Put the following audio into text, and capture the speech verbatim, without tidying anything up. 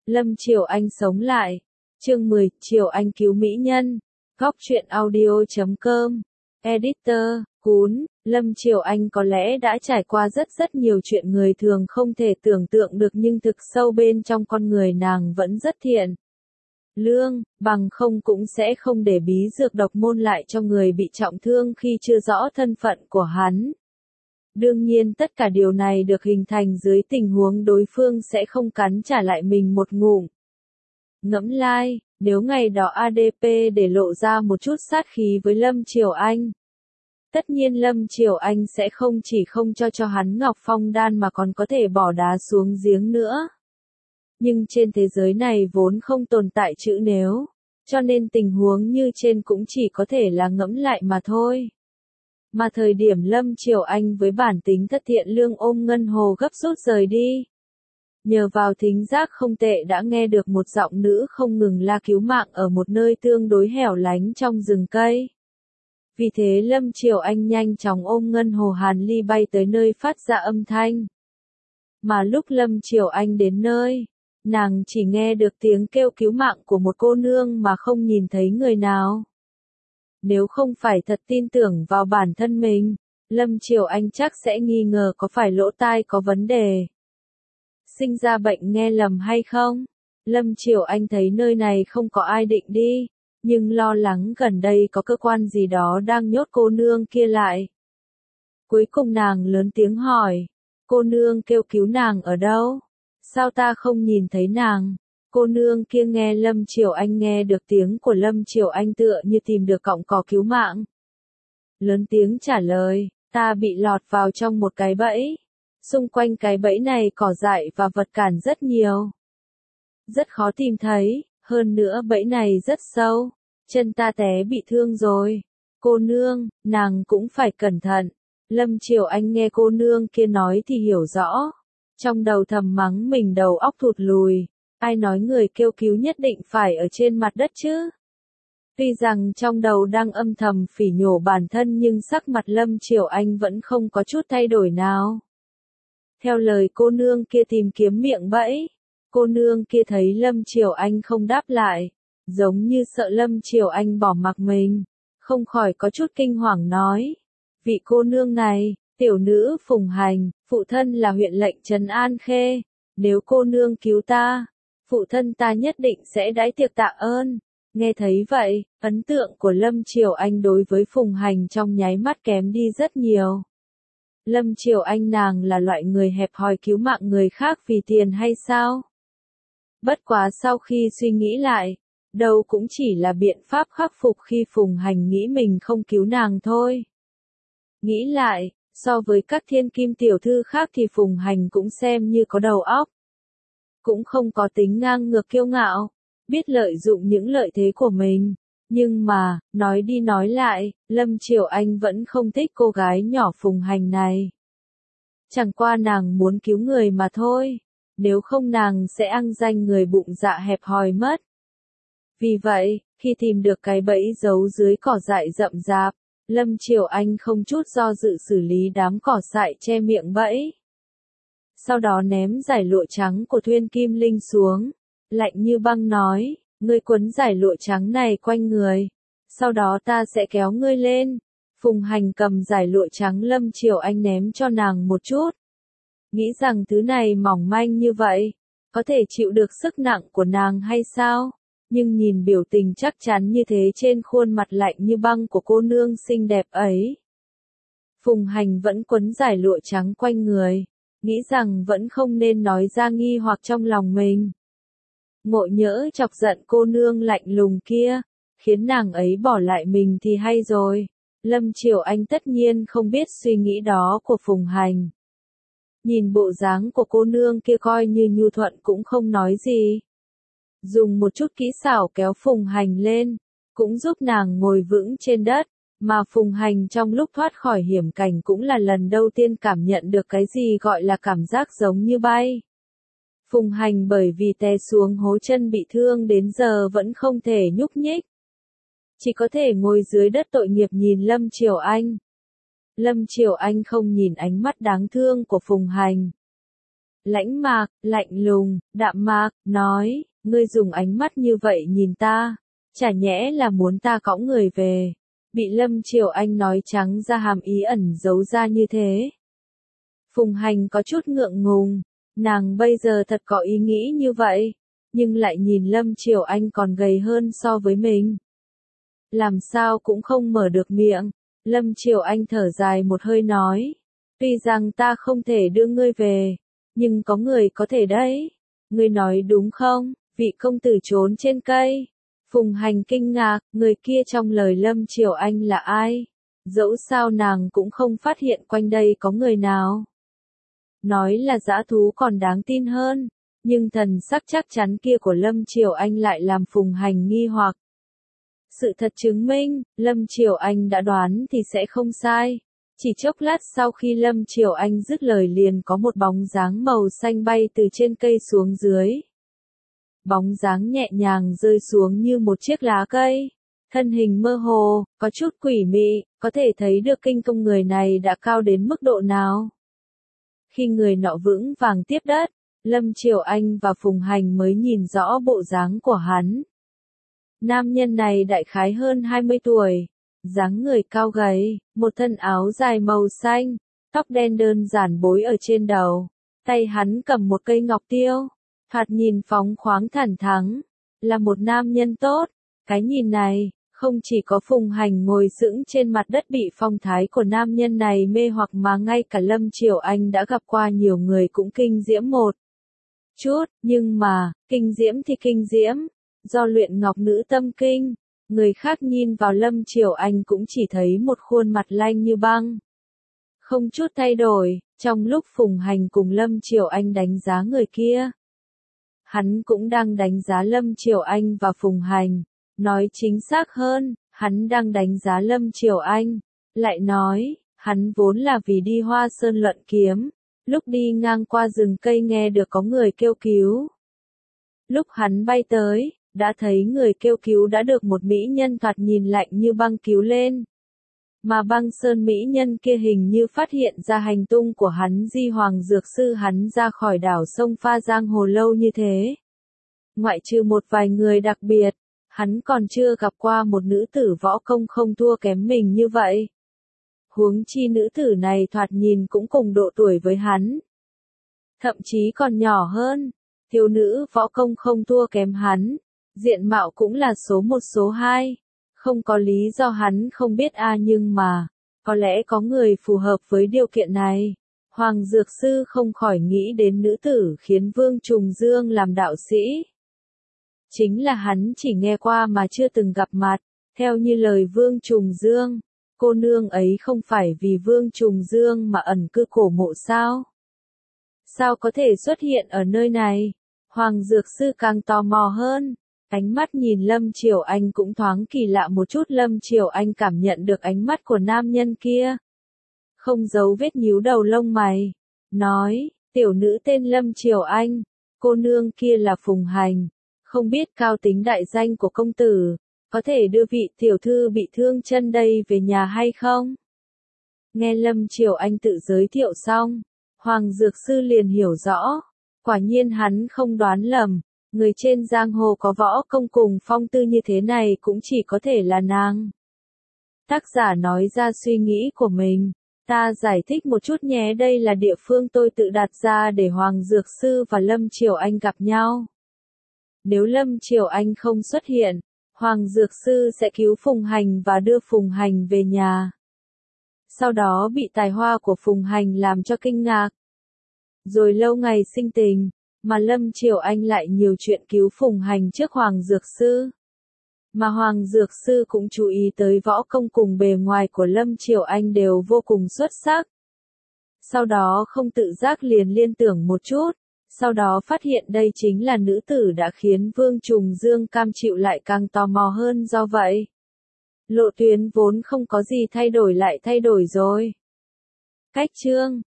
Lâm Triều Anh sống lại. Chương mười, Triều Anh cứu mỹ nhân. Góc truyện audio chấm com. Editor, Cún, Lâm Triều Anh có lẽ đã trải qua rất rất nhiều chuyện người thường không thể tưởng tượng được, nhưng thực sâu bên trong con người nàng vẫn rất thiện lương, bằng không cũng sẽ không để bí dược độc môn lại cho người bị trọng thương khi chưa rõ thân phận của hắn. Đương nhiên tất cả điều này được hình thành dưới tình huống đối phương sẽ không cắn trả lại mình một ngụm. Ngẫm lai, nếu ngày đó a đê pê để lộ ra một chút sát khí với Lâm Triều Anh, tất nhiên Lâm Triều Anh sẽ không chỉ không cho cho hắn Ngọc Phong đan mà còn có thể bỏ đá xuống giếng nữa. Nhưng trên thế giới này vốn không tồn tại chữ nếu, cho nên tình huống như trên cũng chỉ có thể là ngẫm lại mà thôi. Mà thời điểm Lâm Triều Anh với bản tính thất thiện lương ôm Ngân Hồ gấp rút rời đi. Nhờ vào thính giác không tệ đã nghe được một giọng nữ không ngừng la cứu mạng ở một nơi tương đối hẻo lánh trong rừng cây. Vì thế Lâm Triều Anh nhanh chóng ôm Ngân Hồ Hàn Ly bay tới nơi phát ra âm thanh. Mà lúc Lâm Triều Anh đến nơi, nàng chỉ nghe được tiếng kêu cứu mạng của một cô nương mà không nhìn thấy người nào. Nếu không phải thật tin tưởng vào bản thân mình, Lâm Triều Anh chắc sẽ nghi ngờ có phải lỗ tai có vấn đề. Sinh ra bệnh nghe lầm hay không? Lâm Triều Anh thấy nơi này không có ai định đi, nhưng lo lắng gần đây có cơ quan gì đó đang nhốt cô nương kia lại. Cuối cùng nàng lớn tiếng hỏi, cô nương kêu cứu nàng ở đâu? Sao ta không nhìn thấy nàng? Cô nương kia nghe Lâm Triều Anh nghe được tiếng của Lâm Triều Anh tựa như tìm được cọng cỏ cứu mạng. Lớn tiếng trả lời, ta bị lọt vào trong một cái bẫy. Xung quanh cái bẫy này cỏ dại và vật cản rất nhiều. Rất khó tìm thấy, hơn nữa bẫy này rất sâu. Chân ta té bị thương rồi. Cô nương, nàng cũng phải cẩn thận. Lâm Triều Anh nghe cô nương kia nói thì hiểu rõ. Trong đầu thầm mắng mình đầu óc thụt lùi. Ai nói người kêu cứu nhất định phải ở trên mặt đất chứ? Tuy rằng trong đầu đang âm thầm phỉ nhổ bản thân nhưng sắc mặt Lâm Triều Anh vẫn không có chút thay đổi nào. Theo lời cô nương kia tìm kiếm miệng bẫy, cô nương kia thấy Lâm Triều Anh không đáp lại, giống như sợ Lâm Triều Anh bỏ mặc mình, không khỏi có chút kinh hoàng nói. Vị cô nương này, tiểu nữ Phùng Hành, phụ thân là huyện lệnh Trấn An Khê, nếu cô nương cứu ta, phụ thân ta nhất định sẽ đãi tiệc tạ ơn. Nghe thấy vậy, ấn tượng của Lâm Triều Anh đối với Phùng Hành trong nháy mắt kém đi rất nhiều. Lâm Triều Anh nàng là loại người hẹp hòi cứu mạng người khác vì tiền hay sao? Bất quá sau khi suy nghĩ lại, đâu cũng chỉ là biện pháp khắc phục khi Phùng Hành nghĩ mình không cứu nàng thôi. Nghĩ lại, so với các thiên kim tiểu thư khác thì Phùng Hành cũng xem như có đầu óc. Cũng không có tính ngang ngược kiêu ngạo, biết lợi dụng những lợi thế của mình. Nhưng mà, nói đi nói lại, Lâm Triều Anh vẫn không thích cô gái nhỏ Phùng Hành này. Chẳng qua nàng muốn cứu người mà thôi, nếu không nàng sẽ ăn danh người bụng dạ hẹp hòi mất. Vì vậy, khi tìm được cái bẫy giấu dưới cỏ dại rậm rạp, Lâm Triều Anh không chút do dự xử lý đám cỏ dại che miệng bẫy. Sau đó ném dải lụa trắng của Thuyên Kim Linh xuống, lạnh như băng nói, ngươi quấn dải lụa trắng này quanh người, sau đó ta sẽ kéo ngươi lên. Phùng Hành cầm dải lụa trắng Lâm Triều Anh ném cho nàng một chút. Nghĩ rằng thứ này mỏng manh như vậy, có thể chịu được sức nặng của nàng hay sao? Nhưng nhìn biểu tình chắc chắn như thế trên khuôn mặt lạnh như băng của cô nương xinh đẹp ấy. Phùng Hành vẫn quấn dải lụa trắng quanh người, nghĩ rằng vẫn không nên nói ra nghi hoặc trong lòng mình. Ngộ nhỡ chọc giận cô nương lạnh lùng kia, khiến nàng ấy bỏ lại mình thì hay rồi. Lâm Triều Anh tất nhiên không biết suy nghĩ đó của Phùng Hành. Nhìn bộ dáng của cô nương kia coi như nhu thuận cũng không nói gì. Dùng một chút kỹ xảo kéo Phùng Hành lên, cũng giúp nàng ngồi vững trên đất, mà Phùng Hành trong lúc thoát khỏi hiểm cảnh cũng là lần đầu tiên cảm nhận được cái gì gọi là cảm giác giống như bay. Phùng Hành bởi vì té xuống hố chân bị thương đến giờ vẫn không thể nhúc nhích. Chỉ có thể ngồi dưới đất tội nghiệp nhìn Lâm Triều Anh. Lâm Triều Anh không nhìn ánh mắt đáng thương của Phùng Hành. lãnh mạc, lạnh lùng, đạm mạc, nói, ngươi dùng ánh mắt như vậy nhìn ta, chả nhẽ là muốn ta cõng người về. Bị Lâm Triều Anh nói trắng ra hàm ý ẩn giấu ra như thế. Phùng Hành có chút ngượng ngùng, nàng bây giờ thật có ý nghĩ như vậy, nhưng lại nhìn Lâm Triều Anh còn gầy hơn so với mình. Làm sao cũng không mở được miệng, Lâm Triều Anh thở dài một hơi nói, tuy rằng ta không thể đưa ngươi về, nhưng có người có thể đấy. Ngươi nói đúng không, vị công tử trốn trên cây. Phùng Hành kinh ngạc, người kia trong lời Lâm Triều Anh là ai? Dẫu sao nàng cũng không phát hiện quanh đây có người nào. Nói là dã thú còn đáng tin hơn, nhưng thần sắc chắc chắn kia của Lâm Triều Anh lại làm Phùng Hành nghi hoặc. Sự thật chứng minh, Lâm Triều Anh đã đoán thì sẽ không sai. Chỉ chốc lát sau khi Lâm Triều Anh dứt lời liền có một bóng dáng màu xanh bay từ trên cây xuống dưới. Bóng dáng nhẹ nhàng rơi xuống như một chiếc lá cây. Thân hình mơ hồ, có chút quỷ mị, có thể thấy được kinh công người này đã cao đến mức độ nào. Khi người nọ vững vàng tiếp đất, Lâm Triều Anh và Phùng Hành mới nhìn rõ bộ dáng của hắn. Nam nhân này đại khái hơn hai mươi tuổi, dáng người cao gầy, một thân áo dài màu xanh, tóc đen đơn giản bối ở trên đầu, tay hắn cầm một cây ngọc tiêu, thoạt nhìn phóng khoáng thẳng thắn, là một nam nhân tốt. Cái nhìn này, không chỉ có Phùng Hành ngồi sững trên mặt đất bị phong thái của nam nhân này mê hoặc mà ngay cả Lâm Triều Anh đã gặp qua nhiều người cũng kinh diễm một chút, nhưng mà, kinh diễm thì kinh diễm, do luyện ngọc nữ tâm kinh, người khác nhìn vào Lâm Triều Anh cũng chỉ thấy một khuôn mặt lạnh như băng. Không chút thay đổi, trong lúc Phùng Hành cùng Lâm Triều Anh đánh giá người kia, hắn cũng đang đánh giá Lâm Triều Anh và Phùng Hành. Nói chính xác hơn, hắn đang đánh giá Lâm Triều Anh. Lại nói, hắn vốn là vì đi Hoa Sơn luận kiếm, lúc đi ngang qua rừng cây nghe được có người kêu cứu. Lúc hắn bay tới, đã thấy người kêu cứu đã được một mỹ nhân thoạt nhìn lạnh như băng cứu lên. Mà băng sơn mỹ nhân kia hình như phát hiện ra hành tung của hắn di hoàng dược sư hắn ra khỏi đảo sông Pha Giang Hồ lâu như thế. Ngoại trừ một vài người đặc biệt, hắn còn chưa gặp qua một nữ tử võ công không thua kém mình như vậy. Huống chi nữ tử này thoạt nhìn cũng cùng độ tuổi với hắn. Thậm chí còn nhỏ hơn, thiếu nữ võ công không thua kém hắn, diện mạo cũng là số một số hai. Không có lý do hắn không biết a à nhưng mà, có lẽ có người phù hợp với điều kiện này. Hoàng Dược Sư không khỏi nghĩ đến nữ tử khiến Vương Trùng Dương làm đạo sĩ. Chính là hắn chỉ nghe qua mà chưa từng gặp mặt, theo như lời Vương Trùng Dương, cô nương ấy không phải vì Vương Trùng Dương mà ẩn cư cổ mộ sao? Sao có thể xuất hiện ở nơi này? Hoàng Dược Sư càng tò mò hơn, ánh mắt nhìn Lâm Triều Anh cũng thoáng kỳ lạ một chút. Lâm Triều Anh cảm nhận được ánh mắt của nam nhân kia, không giấu vết nhíu đầu lông mày, nói, tiểu nữ tên Lâm Triều Anh, cô nương kia là Phùng Hành. Không biết cao tính đại danh của công tử, có thể đưa vị tiểu thư bị thương chân đây về nhà hay không? Nghe Lâm Triều Anh tự giới thiệu xong, Hoàng Dược Sư liền hiểu rõ, quả nhiên hắn không đoán lầm, người trên giang hồ có võ công cùng phong tư như thế này cũng chỉ có thể là nàng. Tác giả nói ra suy nghĩ của mình, ta giải thích một chút nhé, đây là địa phương tôi tự đặt ra để Hoàng Dược Sư và Lâm Triều Anh gặp nhau. Nếu Lâm Triều Anh không xuất hiện, Hoàng Dược Sư sẽ cứu Phùng Hành và đưa Phùng Hành về nhà. Sau đó bị tài hoa của Phùng Hành làm cho kinh ngạc. Rồi lâu ngày sinh tình, mà Lâm Triều Anh lại nhiều chuyện cứu Phùng Hành trước Hoàng Dược Sư. Mà Hoàng Dược Sư cũng chú ý tới võ công cùng bề ngoài của Lâm Triều Anh đều vô cùng xuất sắc. Sau đó không tự giác liền liên tưởng một chút. Sau đó phát hiện đây chính là nữ tử đã khiến Vương Trùng Dương cam chịu, lại càng tò mò hơn. Do vậy, lộ tuyến vốn không có gì thay đổi lại thay đổi rồi. Cách chương